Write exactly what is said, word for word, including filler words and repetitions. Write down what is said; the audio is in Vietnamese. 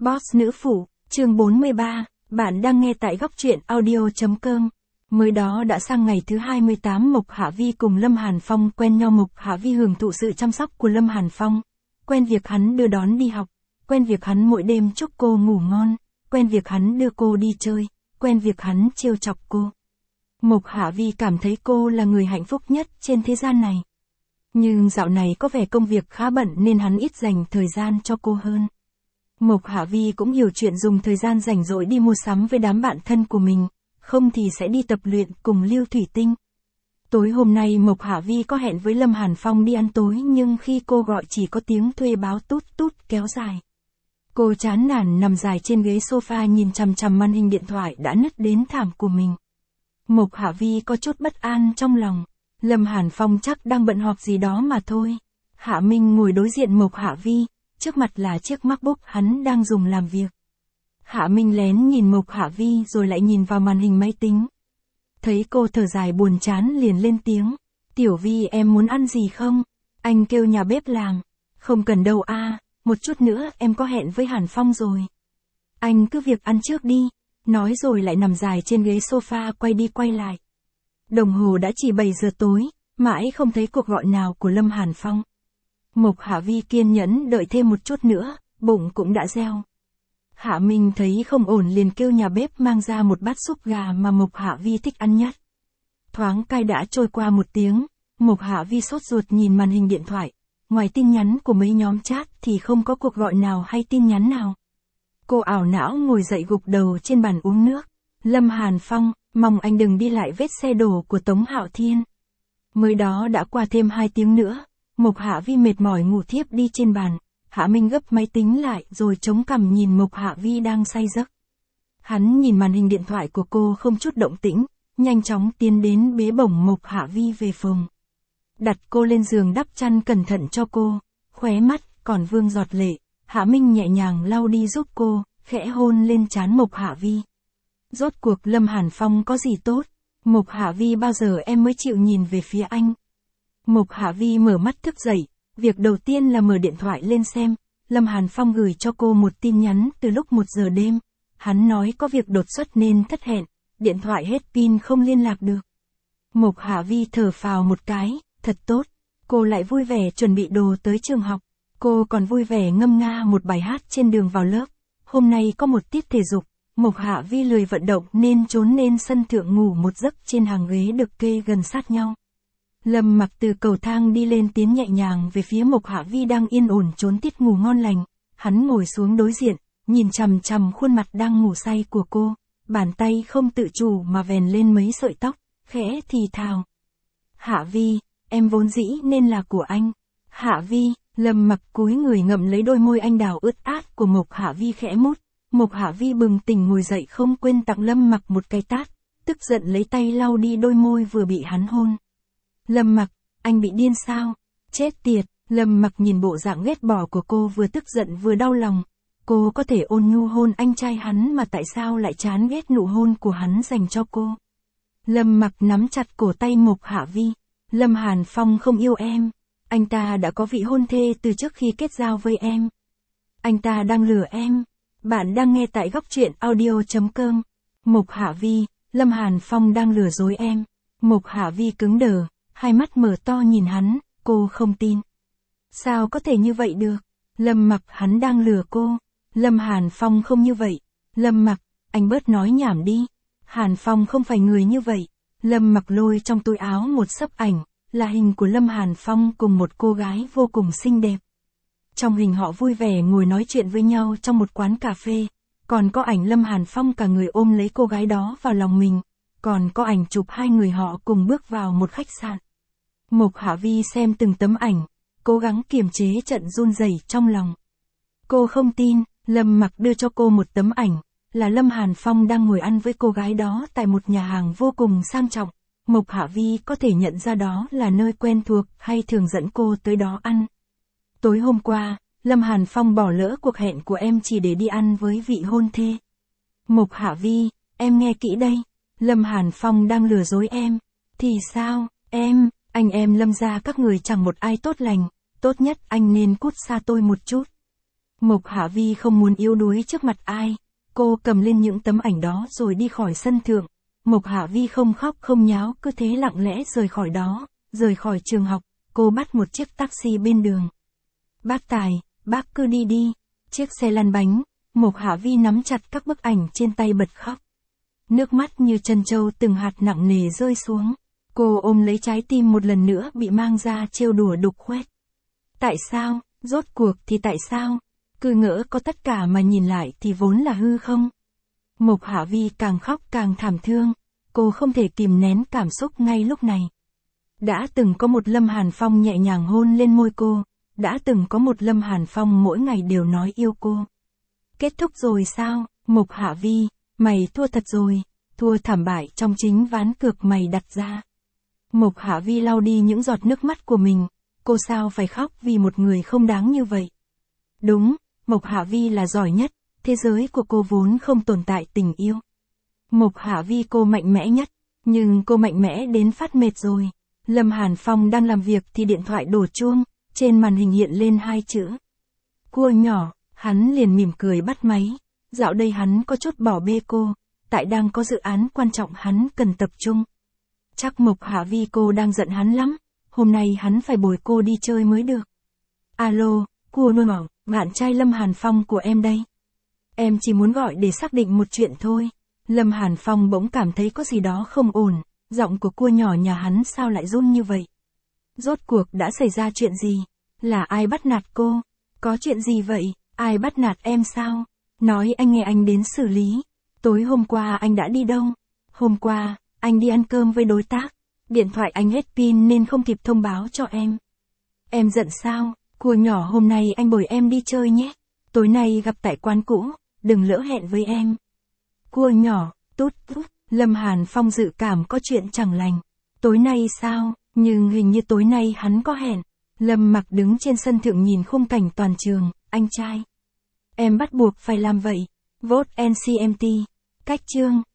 Boss nữ phụ, chương bốn mươi ba, bạn đang nghe tại góc truyện audio.com. Mới đó đã sang ngày thứ hai mươi tám Mộc Hạ Vi cùng Lâm Hàn Phong quen nhau. Mộc Hạ Vi hưởng thụ sự chăm sóc của Lâm Hàn Phong, quen việc hắn đưa đón đi học, quen việc hắn mỗi đêm chúc cô ngủ ngon, quen việc hắn đưa cô đi chơi, quen việc hắn trêu chọc cô. Mộc Hạ Vi cảm thấy cô là người hạnh phúc nhất trên thế gian này. Nhưng dạo này có vẻ công việc khá bận nên hắn ít dành thời gian cho cô hơn. Mộc Hạ Vi cũng hiểu chuyện dùng thời gian rảnh rỗi đi mua sắm với đám bạn thân của mình, không thì sẽ đi tập luyện cùng Lưu Thủy Tinh. Tối hôm nay Mộc Hạ Vi có hẹn với Lâm Hàn Phong đi ăn tối, nhưng khi cô gọi chỉ có tiếng thuê báo tút tút kéo dài. Cô chán nản nằm dài trên ghế sofa nhìn chằm chằm màn hình điện thoại đã nứt đến thảm của mình. Mộc Hạ Vi có chút bất an trong lòng. Lâm Hàn Phong chắc đang bận họp gì đó mà thôi. Hạ Minh ngồi đối diện Mộc Hạ Vi, trước mặt là chiếc MacBook hắn đang dùng làm việc. Hạ Minh lén nhìn Mộc Hạ Vi rồi lại nhìn vào màn hình máy tính. Thấy cô thở dài buồn chán liền lên tiếng. Tiểu Vi, em muốn ăn gì không? Anh kêu nhà bếp làm. Không cần đâu a, một chút nữa em có hẹn với Hàn Phong rồi. Anh cứ việc ăn trước đi. Nói rồi lại nằm dài trên ghế sofa quay đi quay lại. Đồng hồ đã chỉ bảy giờ tối, mãi không thấy cuộc gọi nào của Lâm Hàn Phong. Mộc Hạ Vi kiên nhẫn đợi thêm một chút nữa, bụng cũng đã reo. Hạ Minh thấy không ổn liền kêu nhà bếp mang ra một bát súp gà mà Mộc Hạ Vi thích ăn nhất. Thoáng cai đã trôi qua một tiếng, Mộc Hạ Vi sốt ruột nhìn màn hình điện thoại. Ngoài tin nhắn của mấy nhóm chat thì không có cuộc gọi nào hay tin nhắn nào. Cô ảo não ngồi dậy gục đầu trên bàn uống nước. Lâm Hàn Phong, mong anh đừng đi lại vết xe đổ của Tống Hạo Thiên. Mới đó đã qua thêm hai tiếng nữa, Mộc Hạ Vi mệt mỏi ngủ thiếp đi trên bàn. Hạ Minh gấp máy tính lại rồi chống cằm nhìn Mộc Hạ Vi đang say giấc. Hắn nhìn màn hình điện thoại của cô không chút động tĩnh, nhanh chóng tiến đến bế bổng Mộc Hạ Vi về phòng. Đặt cô lên giường đắp chăn cẩn thận cho cô, khóe mắt còn vương giọt lệ. Hạ Minh nhẹ nhàng lau đi giúp cô, khẽ hôn lên trán Mộc Hạ Vi. Rốt cuộc Lâm Hàn Phong có gì tốt? Mộc Hạ Vi, bao giờ em mới chịu nhìn về phía anh? Mộc Hạ Vi mở mắt thức dậy, việc đầu tiên là mở điện thoại lên xem. Lâm Hàn Phong gửi cho cô một tin nhắn từ lúc một giờ đêm. Hắn nói có việc đột xuất nên thất hẹn, điện thoại hết pin không liên lạc được. Mộc Hạ Vi thở phào một cái, thật tốt. Cô lại vui vẻ chuẩn bị đồ tới trường học. Cô còn vui vẻ ngâm nga một bài hát trên đường vào lớp. Hôm nay có một tiết thể dục. Mộc Hạ Vi lười vận động nên trốn lên sân thượng ngủ một giấc trên hàng ghế được kê gần sát nhau. Lâm Mặc từ cầu thang đi lên tiến nhẹ nhàng về phía Mộc Hạ Vi đang yên ổn trốn tiết ngủ ngon lành. Hắn ngồi xuống đối diện, nhìn chằm chằm khuôn mặt đang ngủ say của cô. Bàn tay không tự chủ mà vèn lên mấy sợi tóc, khẽ thì thào. Hạ Vi, em vốn dĩ nên là của anh. Hạ Vi, Lâm Mặc cúi người ngậm lấy đôi môi anh đào ướt át của Mộc Hạ Vi khẽ mút. Mộc Hạ Vi bừng tỉnh ngồi dậy không quên tặng Lâm Mặc một cái tát, tức giận lấy tay lau đi đôi môi vừa bị hắn hôn. Lâm Mặc, anh bị điên sao? Chết tiệt, Lâm Mặc nhìn bộ dạng ghét bỏ của cô vừa tức giận vừa đau lòng. Cô có thể ôn nhu hôn anh trai hắn mà tại sao lại chán ghét nụ hôn của hắn dành cho cô? Lâm Mặc nắm chặt cổ tay Mộc Hạ Vi. Lâm Hàn Phong không yêu em. Anh ta đã có vị hôn thê từ trước khi kết giao với em. Anh ta đang lừa em. Bạn đang nghe tại góc truyện audio.com. Mộc Hạ Vi, Lâm Hàn Phong đang lừa dối em. Mộc Hạ Vi cứng đờ, hai mắt mở to nhìn hắn, cô không tin. Sao có thể như vậy được? Lâm Mặc, hắn đang lừa cô. Lâm Hàn Phong không như vậy. Lâm Mặc, anh bớt nói nhảm đi. Hàn Phong không phải người như vậy. Lâm Mặc lôi trong túi áo một xấp ảnh, là hình của Lâm Hàn Phong cùng một cô gái vô cùng xinh đẹp. Trong hình họ vui vẻ ngồi nói chuyện với nhau trong một quán cà phê, còn có ảnh Lâm Hàn Phong cả người ôm lấy cô gái đó vào lòng mình, còn có ảnh chụp hai người họ cùng bước vào một khách sạn. Mộc Hạ Vi xem từng tấm ảnh, cố gắng kiềm chế trận run rẩy trong lòng. Cô không tin. Lâm Mặc đưa cho cô một tấm ảnh, là Lâm Hàn Phong đang ngồi ăn với cô gái đó tại một nhà hàng vô cùng sang trọng. Mộc Hạ Vi có thể nhận ra đó là nơi quen thuộc hay thường dẫn cô tới đó ăn. Tối hôm qua, Lâm Hàn Phong bỏ lỡ cuộc hẹn của em chỉ để đi ăn với vị hôn thê. Mộc Hạ Vi, em nghe kỹ đây. Lâm Hàn Phong đang lừa dối em. Thì sao, em, anh em Lâm gia các người chẳng một ai tốt lành. Tốt nhất anh nên cút xa tôi một chút. Mộc Hạ Vi không muốn yếu đuối trước mặt ai. Cô cầm lên những tấm ảnh đó rồi đi khỏi sân thượng. Mộc Hạ Vi không khóc không nháo, cứ thế lặng lẽ rời khỏi đó, rời khỏi trường học. Cô bắt một chiếc taxi bên đường. Bác Tài, bác cứ đi đi. Chiếc xe lăn bánh, Mộc Hạ Vi nắm chặt các bức ảnh trên tay bật khóc. Nước mắt như trân châu từng hạt nặng nề rơi xuống. Cô ôm lấy trái tim một lần nữa bị mang ra trêu đùa đục khoét. Tại sao, rốt cuộc thì tại sao? Cứ ngỡ có tất cả mà nhìn lại thì vốn là hư không? Mộc Hạ Vi càng khóc càng thảm thương. Cô không thể kìm nén cảm xúc ngay lúc này. Đã từng có một Lâm Hàn Phong nhẹ nhàng hôn lên môi cô. Đã từng có một Lâm Hàn Phong mỗi ngày đều nói yêu cô. Kết thúc rồi sao? Mộc Hạ Vi, mày thua thật rồi. Thua thảm bại trong chính ván cược mày đặt ra. Mộc Hạ Vi lau đi những giọt nước mắt của mình. Cô sao phải khóc vì một người không đáng như vậy? Đúng, Mộc Hạ Vi là giỏi nhất. Thế giới của cô vốn không tồn tại tình yêu. Mộc Hạ Vi cô mạnh mẽ nhất. Nhưng cô mạnh mẽ đến phát mệt rồi. Lâm Hàn Phong đang làm việc thì điện thoại đổ chuông. Trên màn hình hiện lên hai chữ. Cua nhỏ, hắn liền mỉm cười bắt máy. Dạo đây hắn có chút bỏ bê cô. Tại đang có dự án quan trọng hắn cần tập trung. Chắc Mộc Hạ Vi cô đang giận hắn lắm. Hôm nay hắn phải bồi cô đi chơi mới được. Alo, cua nuôi mỏng, bạn trai Lâm Hàn Phong của em đây. Em chỉ muốn gọi để xác định một chuyện thôi. Lâm Hàn Phong bỗng cảm thấy có gì đó không ổn. Giọng của cua nhỏ nhà hắn sao lại run như vậy? Rốt cuộc đã xảy ra chuyện gì? Là ai bắt nạt cô? Có chuyện gì vậy? Ai bắt nạt em sao? Nói anh nghe anh đến xử lý. Tối hôm qua anh đã đi đâu? Hôm qua, anh đi ăn cơm với đối tác. Điện thoại anh hết pin nên không kịp thông báo cho em. Em giận sao? Cua nhỏ hôm nay anh bồi em đi chơi nhé. Tối nay gặp tại quán cũ, đừng lỡ hẹn với em. Cua nhỏ, tút tút, Lâm Hàn Phong dự cảm có chuyện chẳng lành. Tối nay sao? Nhưng hình như tối nay hắn có hẹn. Lâm Mặc đứng trên sân thượng nhìn khung cảnh toàn trường, anh trai. Em bắt buộc phải làm vậy. Vote en xê em tê. Cách chương.